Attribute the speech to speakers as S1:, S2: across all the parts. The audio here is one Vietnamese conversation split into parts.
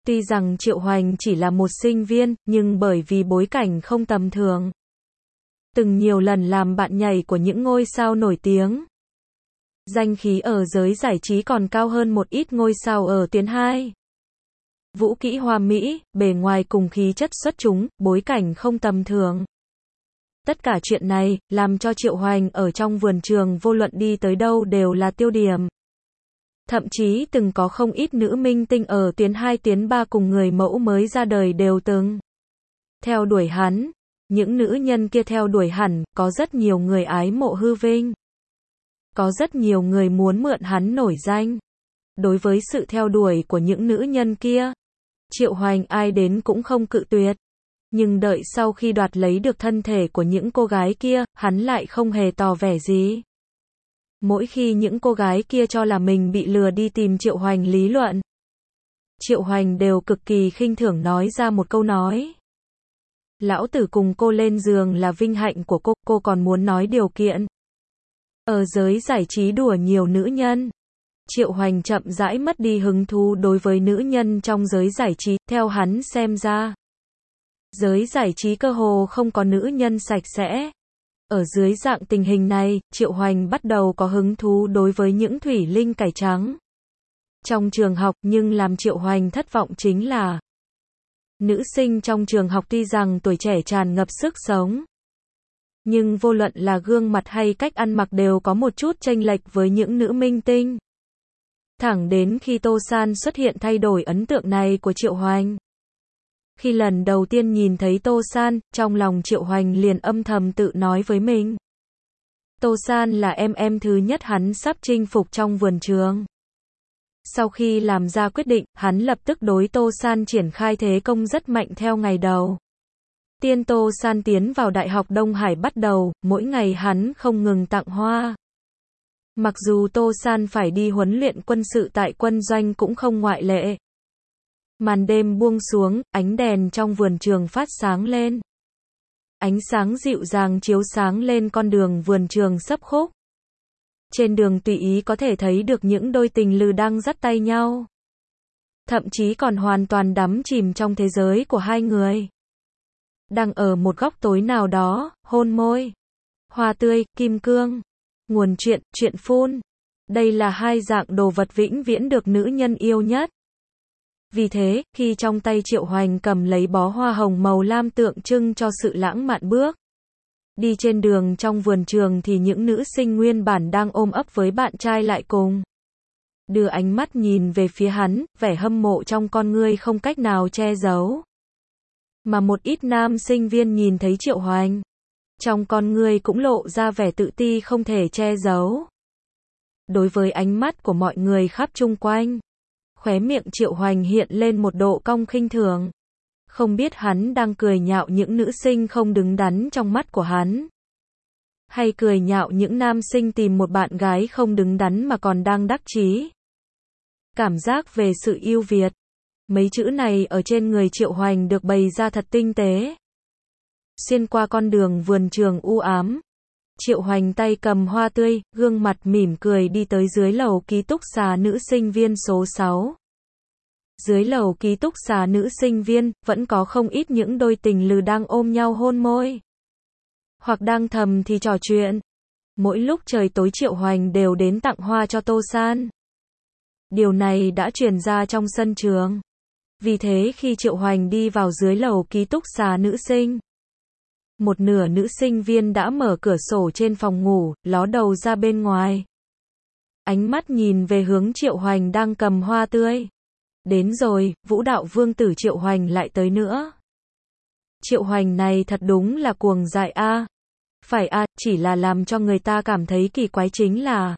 S1: Tuy rằng Triệu Hoành chỉ là một sinh viên, nhưng bởi vì bối cảnh không tầm thường, từng nhiều lần làm bạn nhảy của những ngôi sao nổi tiếng. Danh khí ở giới giải trí còn cao hơn một ít ngôi sao ở tuyến 2. Vũ kỹ hoa mỹ, bề ngoài cùng khí chất xuất chúng, bối cảnh không tầm thường. Tất cả chuyện này, làm cho Triệu Hoành ở trong vườn trường vô luận đi tới đâu đều là tiêu điểm. Thậm chí từng có không ít nữ minh tinh ở tuyến 2 tuyến 3 cùng người mẫu mới ra đời đều từng theo đuổi hắn. Những nữ nhân kia theo đuổi hẳn, có rất nhiều người ái mộ hư vinh. Có rất nhiều người muốn mượn hắn nổi danh. Đối với sự theo đuổi của những nữ nhân kia, Triệu Hoành ai đến cũng không cự tuyệt. Nhưng đợi sau khi đoạt lấy được thân thể của những cô gái kia, hắn lại không hề tỏ vẻ gì. Mỗi khi những cô gái kia cho là mình bị lừa đi tìm Triệu Hoành lý luận, Triệu Hoành đều cực kỳ khinh thường nói ra một câu nói. Lão tử cùng cô lên giường là vinh hạnh của cô còn muốn nói điều kiện. Ở giới giải trí đùa nhiều nữ nhân. Triệu Hoành chậm rãi mất đi hứng thú đối với nữ nhân trong giới giải trí, theo hắn xem ra. Giới giải trí cơ hồ không có nữ nhân sạch sẽ. Ở dưới dạng tình hình này, Triệu Hoành bắt đầu có hứng thú đối với những thủy linh cải trắng trong trường học, nhưng làm Triệu Hoành thất vọng chính là nữ sinh trong trường học tuy rằng tuổi trẻ tràn ngập sức sống, nhưng vô luận là gương mặt hay cách ăn mặc đều có một chút chênh lệch với những nữ minh tinh. Thẳng đến khi Tô San xuất hiện thay đổi ấn tượng này của Triệu Hoành. Khi lần đầu tiên nhìn thấy Tô San, trong lòng Triệu Hoành liền âm thầm tự nói với mình. Tô San là em thứ nhất hắn sắp chinh phục trong vườn trường. Sau khi làm ra quyết định, hắn lập tức đối Tô San triển khai thế công rất mạnh theo ngày đầu. Tiên Tô San tiến vào Đại học Đông Hải bắt đầu, mỗi ngày hắn không ngừng tặng hoa. Mặc dù Tô San phải đi huấn luyện quân sự tại quân doanh cũng không ngoại lệ. Màn đêm buông xuống, ánh đèn trong vườn trường phát sáng lên. Ánh sáng dịu dàng chiếu sáng lên con đường vườn trường xấp khúc. Trên đường tùy ý có thể thấy được những đôi tình lữ đang dắt tay nhau. Thậm chí còn hoàn toàn đắm chìm trong thế giới của hai người. Đang ở một góc tối nào đó, hôn môi. Hoa tươi, kim cương. Nguồn chuyện phun. Đây là hai dạng đồ vật vĩnh viễn được nữ nhân yêu nhất. Vì thế, khi trong tay Triệu Hoành cầm lấy bó hoa hồng màu lam tượng trưng cho sự lãng mạn bước đi trên đường trong vườn trường thì những nữ sinh nguyên bản đang ôm ấp với bạn trai lại cùng đưa ánh mắt nhìn về phía hắn, vẻ hâm mộ trong con ngươi không cách nào che giấu. Mà một ít nam sinh viên nhìn thấy Triệu Hoành, trong con ngươi cũng lộ ra vẻ tự ti không thể che giấu. Đối với ánh mắt của mọi người khắp chung quanh, khóe miệng Triệu Hoành hiện lên một độ cong khinh thường. Không biết hắn đang cười nhạo những nữ sinh không đứng đắn trong mắt của hắn, hay cười nhạo những nam sinh tìm một bạn gái không đứng đắn mà còn đang đắc chí. Cảm giác về sự ưu việt. Mấy chữ này ở trên người Triệu Hoành được bày ra thật tinh tế. Xuyên qua con đường vườn trường u ám, Triệu Hoành tay cầm hoa tươi, gương mặt mỉm cười đi tới dưới lầu ký túc xá nữ sinh viên số 6. Dưới lầu ký túc xá nữ sinh viên, vẫn có không ít những đôi tình lữ đang ôm nhau hôn môi. Hoặc đang thầm thì trò chuyện. Mỗi lúc trời tối Triệu Hoành đều đến tặng hoa cho Tô San. Điều này đã truyền ra trong sân trường. Vì thế khi Triệu Hoành đi vào dưới lầu ký túc xá nữ sinh, một nửa nữ sinh viên đã mở cửa sổ trên phòng ngủ, ló đầu ra bên ngoài. Ánh mắt nhìn về hướng Triệu Hoành đang cầm hoa tươi. Đến rồi, vũ đạo vương tử Triệu Hoành lại tới nữa. Triệu Hoành này thật đúng là cuồng dại a. Phải a, chỉ là làm cho người ta cảm thấy kỳ quái chính là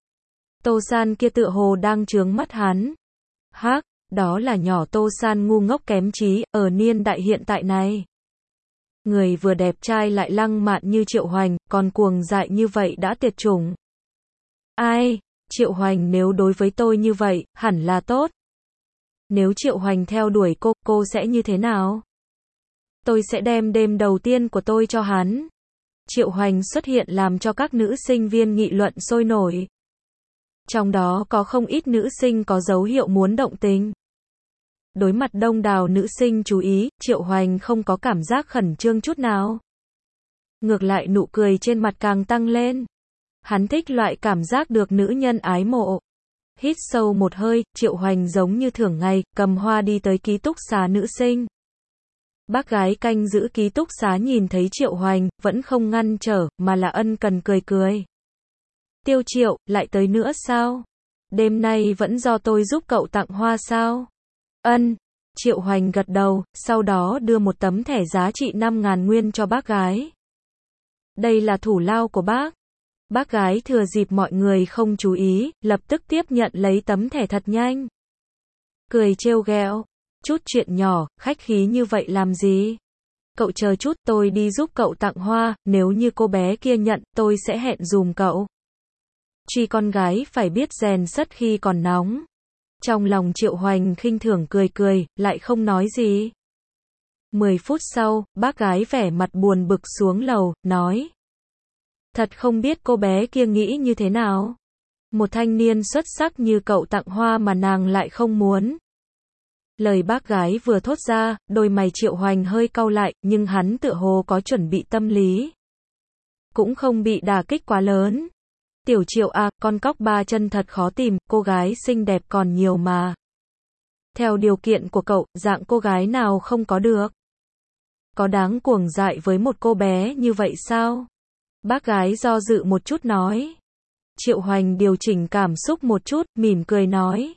S1: Tô San kia tựa hồ đang chướng mắt hắn. Hắc, đó là nhỏ Tô San ngu ngốc kém trí, ở niên đại hiện tại này. Người vừa đẹp trai lại lăng mạn như Triệu Hoành, còn cuồng dại như vậy đã tuyệt chủng. Ai, Triệu Hoành nếu đối với tôi như vậy, hẳn là tốt. Nếu Triệu Hoành theo đuổi cô sẽ như thế nào? Tôi sẽ đem đêm đầu tiên của tôi cho hắn. Triệu Hoành xuất hiện làm cho các nữ sinh viên nghị luận sôi nổi. Trong đó có không ít nữ sinh có dấu hiệu muốn động tình. Đối mặt đông đảo nữ sinh chú ý, Triệu Hoành không có cảm giác khẩn trương chút nào. Ngược lại nụ cười trên mặt càng tăng lên. Hắn thích loại cảm giác được nữ nhân ái mộ. Hít sâu một hơi, Triệu Hoành giống như thường ngày, cầm hoa đi tới ký túc xá nữ sinh. Bác gái canh giữ ký túc xá nhìn thấy Triệu Hoành, vẫn không ngăn trở, mà là ân cần cười cười. Tiêu Triệu, lại tới nữa sao? Đêm nay vẫn do tôi giúp cậu tặng hoa sao? Ân. Triệu Hoành gật đầu, sau đó đưa một tấm thẻ giá trị 5.000 nguyên cho bác gái. Đây là thủ lao của bác. Bác gái thừa dịp mọi người không chú ý, lập tức tiếp nhận lấy tấm thẻ thật nhanh. Cười trêu ghẹo. Chút chuyện nhỏ, khách khí như vậy làm gì? Cậu chờ chút, tôi đi giúp cậu tặng hoa, nếu như cô bé kia nhận, tôi sẽ hẹn dùm cậu. Truy con gái phải biết rèn sắt khi còn nóng. Trong lòng Triệu Hoành khinh thường cười cười, lại không nói gì. 10 phút sau, bác gái vẻ mặt buồn bực xuống lầu, nói. Thật không biết cô bé kia nghĩ như thế nào. Một thanh niên xuất sắc như cậu tặng hoa mà nàng lại không muốn. Lời bác gái vừa thốt ra, đôi mày Triệu Hoành hơi cau lại, nhưng hắn tựa hồ có chuẩn bị tâm lý. Cũng không bị đả kích quá lớn. Tiểu Triệu à, con cóc ba chân thật khó tìm, cô gái xinh đẹp còn nhiều mà. Theo điều kiện của cậu, dạng cô gái nào không có được? Có đáng cuồng dại với một cô bé như vậy sao? Bác gái do dự một chút nói. Triệu Hoành điều chỉnh cảm xúc một chút, mỉm cười nói.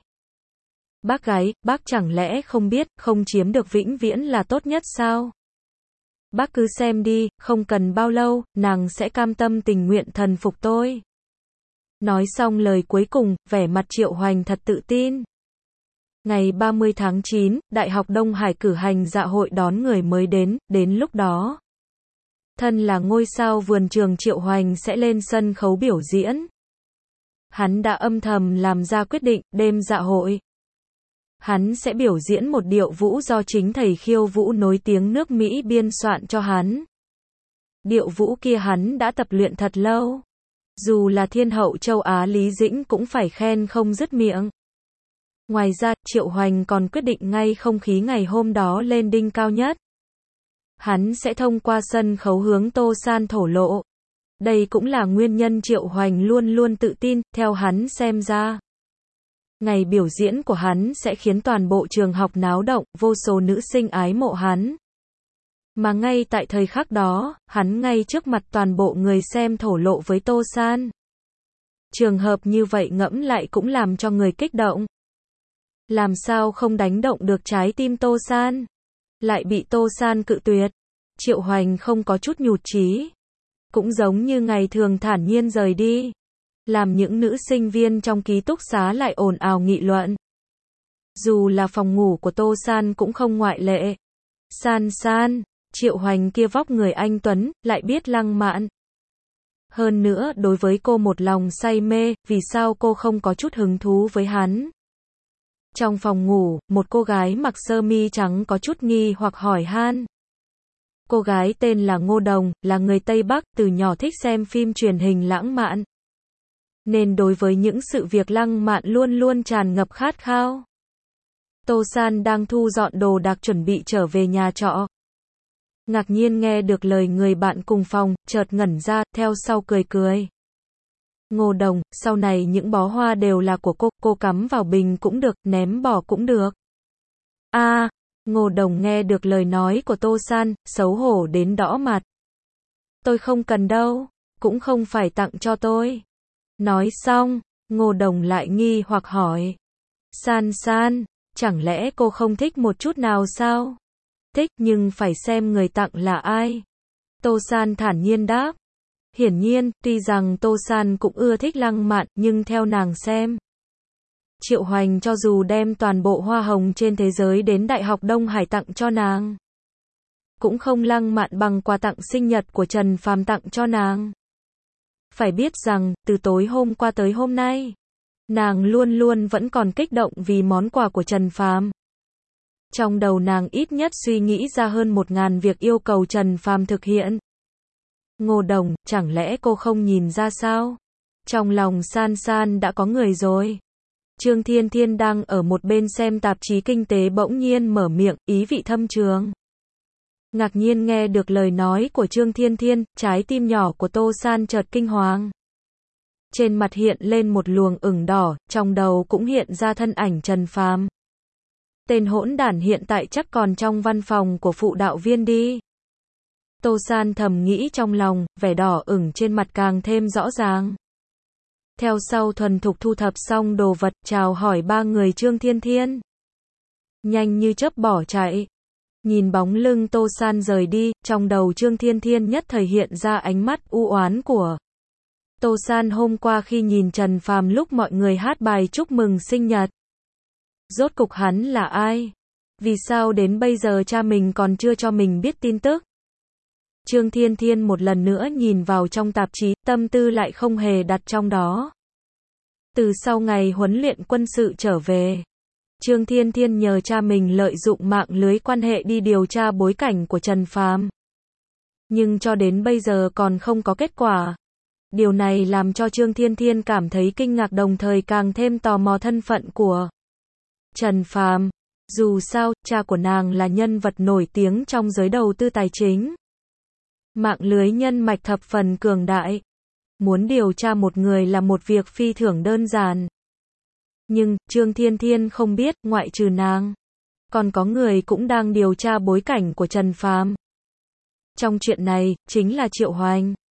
S1: Bác gái, bác chẳng lẽ không biết, không chiếm được vĩnh viễn là tốt nhất sao? Bác cứ xem đi, không cần bao lâu, nàng sẽ cam tâm tình nguyện thần phục tôi. Nói xong lời cuối cùng, vẻ mặt Triệu Hoành thật tự tin. Ngày 30 tháng 9, Đại học Đông Hải cử hành dạ hội đón người mới đến lúc đó. Thân là ngôi sao vườn trường Triệu Hoành sẽ lên sân khấu biểu diễn. Hắn đã âm thầm làm ra quyết định, đêm dạ hội. Hắn sẽ biểu diễn một điệu vũ do chính thầy khiêu vũ nổi tiếng nước Mỹ biên soạn cho hắn. Điệu vũ kia hắn đã tập luyện thật lâu. Dù là thiên hậu châu Á Lý Dĩnh cũng phải khen không dứt miệng. Ngoài ra, Triệu Hoành còn quyết định ngay không khí ngày hôm đó lên đỉnh cao nhất. Hắn sẽ thông qua sân khấu hướng Tô San thổ lộ. Đây cũng là nguyên nhân Triệu Hoành luôn luôn tự tin, theo hắn xem ra. Ngày biểu diễn của hắn sẽ khiến toàn bộ trường học náo động, vô số nữ sinh ái mộ hắn. Mà ngay tại thời khắc đó, hắn ngay trước mặt toàn bộ người xem thổ lộ với Tô San. Trường hợp như vậy ngẫm lại cũng làm cho người kích động. Làm sao không đánh động được trái tim Tô San? Lại bị Tô San cự tuyệt. Triệu Hoành không có chút nhụt chí. Cũng giống như ngày thường thản nhiên rời đi. Làm những nữ sinh viên trong ký túc xá lại ồn ào nghị luận. Dù là phòng ngủ của Tô San cũng không ngoại lệ. San, Triệu Hoành kia vóc người anh tuấn, lại biết lăng mạn. Hơn nữa, đối với cô một lòng say mê, vì sao cô không có chút hứng thú với hắn? Trong phòng ngủ, một cô gái mặc sơ mi trắng có chút nghi hoặc hỏi han. Cô gái tên là Ngô Đồng, là người Tây Bắc, từ nhỏ thích xem phim truyền hình lãng mạn. Nên đối với những sự việc lăng mạn luôn luôn tràn ngập khát khao. Tô San đang thu dọn đồ đạc chuẩn bị trở về nhà trọ. Ngạc nhiên nghe được lời người bạn cùng phòng, chợt ngẩn ra, theo sau cười cười. Ngô Đồng, sau này những bó hoa đều là của cô cắm vào bình cũng được, ném bỏ cũng được. Ngô Đồng nghe được lời nói của Tô San, xấu hổ đến đỏ mặt. Tôi không cần đâu, cũng không phải tặng cho tôi. Nói xong, Ngô Đồng lại nghi hoặc hỏi. San, chẳng lẽ cô không thích một chút nào sao? Thích nhưng phải xem người tặng là ai. Tô San thản nhiên đáp. Hiển nhiên, tuy rằng Tô San cũng ưa thích lăng mạn, nhưng theo nàng xem. Triệu Hoành cho dù đem toàn bộ hoa hồng trên thế giới đến Đại học Đông Hải tặng cho nàng. Cũng không lăng mạn bằng quà tặng sinh nhật của Trần Phàm tặng cho nàng. Phải biết rằng, từ tối hôm qua tới hôm nay, nàng luôn luôn vẫn còn kích động vì món quà của Trần Phàm. Trong đầu nàng ít nhất suy nghĩ ra hơn 1000 việc yêu cầu Trần Phàm thực hiện. Ngô Đồng, chẳng lẽ cô không nhìn ra sao? Trong lòng San đã có người rồi. Trương Thiên Thiên đang ở một bên xem tạp chí kinh tế bỗng nhiên mở miệng, ý vị thâm trường. Ngạc nhiên nghe được lời nói của Trương Thiên Thiên, trái tim nhỏ của Tô San chợt kinh hoàng. Trên mặt hiện lên một luồng ửng đỏ, trong đầu cũng hiện ra thân ảnh Trần Phàm. Tên hỗn đản hiện tại chắc còn trong văn phòng của phụ đạo viên đi. Tô San thầm nghĩ trong lòng, vẻ đỏ ửng trên mặt càng thêm rõ ràng. Theo sau thuần thục thu thập xong đồ vật, chào hỏi ba người Trương Thiên Thiên. Nhanh như chớp bỏ chạy. Nhìn bóng lưng Tô San rời đi, trong đầu Trương Thiên Thiên nhất thời hiện ra ánh mắt u oán của Tô San hôm qua khi nhìn Trần Phàm lúc mọi người hát bài chúc mừng sinh nhật. Rốt cục hắn là ai? Vì sao đến bây giờ cha mình còn chưa cho mình biết tin tức? Trương Thiên Thiên một lần nữa nhìn vào trong tạp chí, tâm tư lại không hề đặt trong đó. Từ sau ngày huấn luyện quân sự trở về, Trương Thiên Thiên nhờ cha mình lợi dụng mạng lưới quan hệ đi điều tra bối cảnh của Trần Phàm. Nhưng cho đến bây giờ còn không có kết quả. Điều này làm cho Trương Thiên Thiên cảm thấy kinh ngạc, đồng thời càng thêm tò mò thân phận của Trần Phàm. Dù sao, cha của nàng là nhân vật nổi tiếng trong giới đầu tư tài chính. Mạng lưới nhân mạch thập phần cường đại. Muốn điều tra một người là một việc phi thường đơn giản. Nhưng, Trương Thiên Thiên không biết, ngoại trừ nàng, còn có người cũng đang điều tra bối cảnh của Trần Phàm. Trong chuyện này, chính là Triệu Hoành.